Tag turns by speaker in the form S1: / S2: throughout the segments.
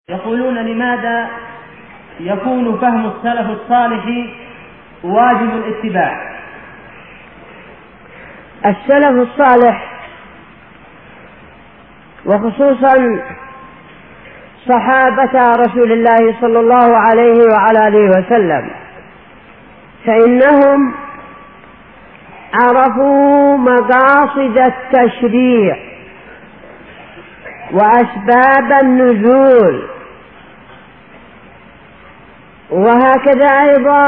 S1: يقولون لماذا يكون فهم السلف الصالح واجب الاتباع؟
S2: السلف الصالح وخصوصا صحابة رسول الله صلى الله عليه وعلى آله وسلم فإنهم عرفوا مقاصد التشريع وأسباب النزول، وهكذا أيضا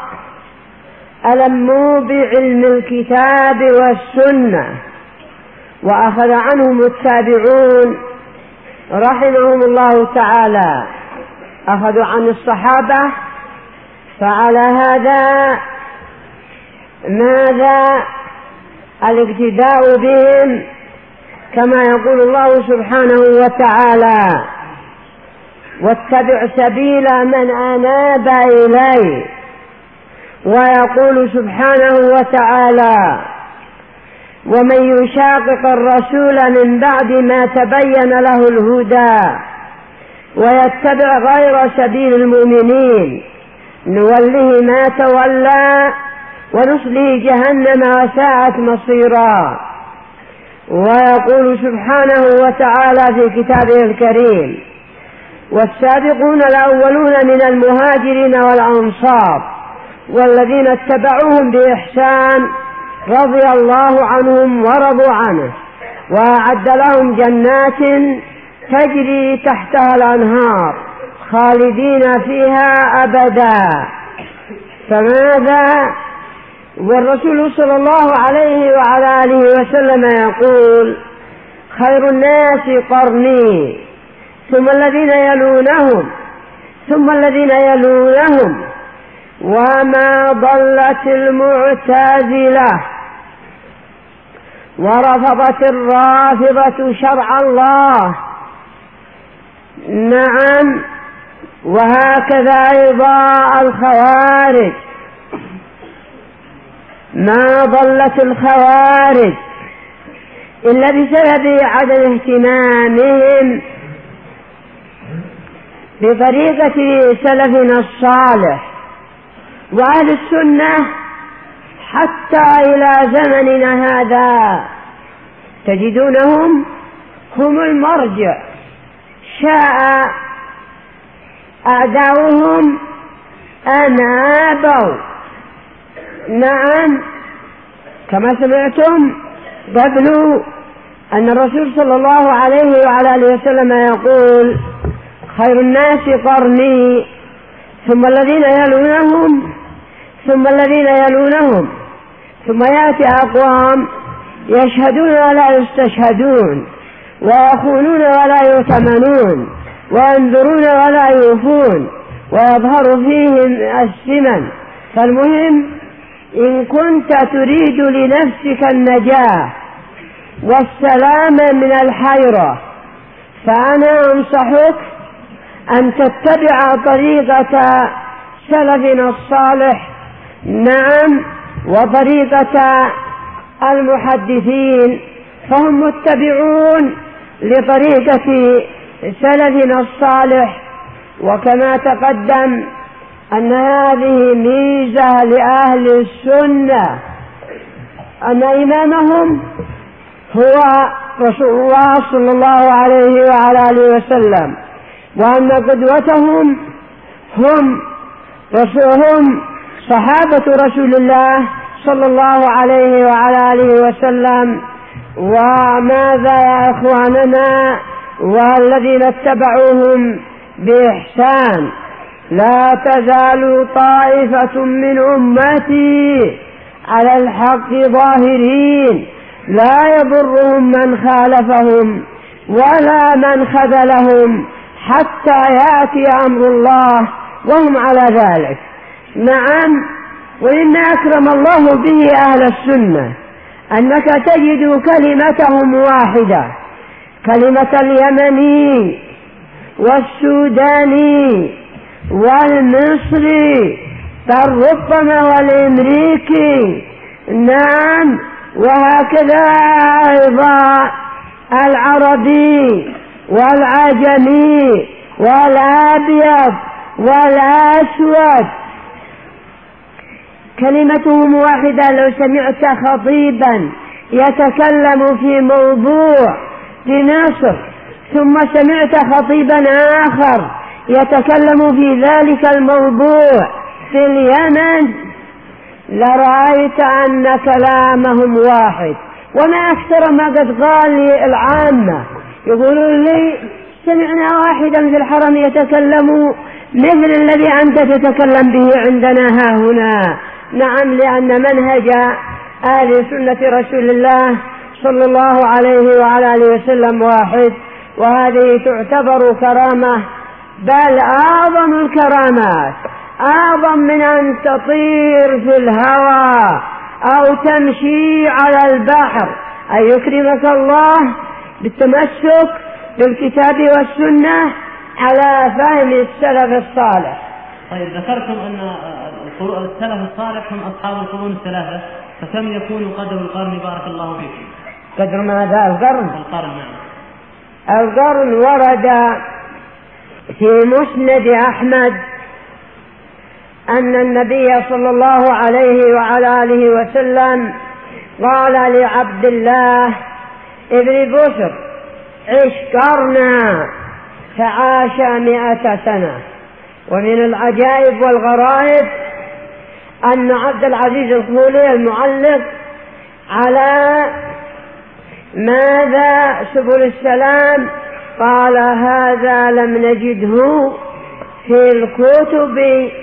S2: ألموا بعلم الكتاب والسنة، وأخذ عنهم التابعون رحمهم الله تعالى، أخذوا عن الصحابة. فعلى هذا ماذا الاقتداء بهم، كما يقول الله سبحانه وتعالى: واتبع سبيل من أناب إلي. ويقول سبحانه وتعالى: ومن يشاقق الرسول من بعد ما تبين له الهدى ويتبع غير سبيل المؤمنين نوله ما تولى ونصله جهنم وساءت مصيرا. ويقول سبحانه وتعالى في كتابه الكريم: والسابقون الأولون من المهاجرين والأنصار والذين اتبعوهم بإحسان رضي الله عنهم ورضوا عنه وأعد لهم جنات تجري تحتها الأنهار خالدين فيها أبدا. فماذا؟ والرسول صلى الله عليه وعلى آله وسلم يقول: خير الناس قرني ثم الذين يلونهم ثم الذين يلونهم. وما ضلت المعتزلة ورفضت الرافضة شرع الله. نعم، وهكذا أيضا الخوارج. ما ضلت الخوارج إلا بسبب عدم اهتمامهم بطريقة سلفنا الصالح. وأهل السنة حتى إلى زمننا هذا تجدونهم هم المرجع، شاء أعداؤهم أن آبوا. نعم، كما سمعتم قبل أن الرسول صلى الله عليه وعلى آله وسلم يقول: خير الناس قرني ثم الذين يلونهم ثم الذين يلونهم. ثم يأتي أقوام يشهدون ولا يستشهدون ويخونون ولا يؤتمنون وينذرون ولا يوفون ويظهر فيهم السمن. فالمهم، إن كنت تريد لنفسك النجاة والسلام من الحيرة فأنا أنصحك أن تتبع طريقة سلفنا الصالح. نعم، وطريقة المحدثين، فهم متبعون لطريقة سلفنا الصالح. وكما تقدم أن هذه ميزة لأهل السنة، أن إمامهم هو رسول الله صلى الله عليه وعلى آله وسلم، وأن قدوتهم هم صحابة رسول الله صلى الله عليه وعلى آله وسلم. وماذا يا إخواننا؟ والذين اتبعوهم بإحسان: لا تزال طائفة من أمتي على الحق ظاهرين لا يضرهم من خالفهم ولا من خذلهم حتى يأتي أمر الله وهم على ذلك. نعم، وإن أكرم الله به أهل السنة أنك تجد كلمتهم واحدة، كلمة اليمني والسوداني والمصري بل ربما والأمريكي. نعم، وهكذا أيضا العربي والعجمي والأبيض والأسود كلمتهم واحدة. لو سمعت خطيبا يتكلم في موضوع في مصر ثم سمعت خطيبا آخر يتكلم في ذلك الموضوع في اليمن لرأيت أن كلامهم واحد. وما أكثر ما قد قال لي العامة، يقولون لي سمعنا واحدا في الحرم يتكلم مثل الذي أنت تتكلم به عندنا ها هنا. نعم، لأن منهج أهل سنة رسول الله صلى الله عليه وعلى آله وسلم واحد، وهذه تعتبر كرامة، بل أعظم الكرامات، أعظم من أن تطير في الهواء أو تمشي على البحر، أن يكرمك الله بالتمسك بالكتاب والسنة على فهم السلف الصالح.
S1: طيب، ذكرتم أن السلف الصالح هم أصحاب القرون الثلاثة، فكم يكون قدر القرن بارك الله فيكم؟
S2: قدر ماذا؟ القرن؟
S1: نعم.
S2: القرن ورد في مسند أحمد أن النبي صلى الله عليه وعلى آله وسلم قال لعبد الله ابن بشر: عش قرنا، فعاش 100 سنة. ومن العجائب والغرائب أن عبد العزيز الخولي المعلق على ماذا سبل السلام قال: هذا لم نجده في الكتب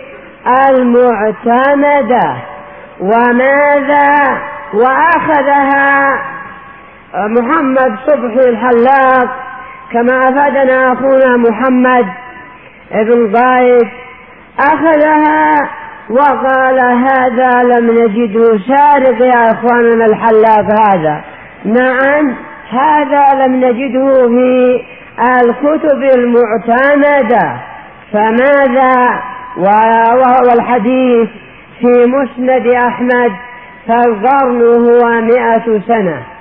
S2: المعتمدة. وماذا وأخذها محمد صبحي الحلاق كما أفادنا أخونا محمد ابن قايد، أخذها وقال: هذا لم نجده. سارق يا أخواننا الحلاق هذا. نعم، هذا لم نجده في الكتب المعتمدة. فماذا وهو الحديث في مسند أحمد، فالقرن هو 100 سنة.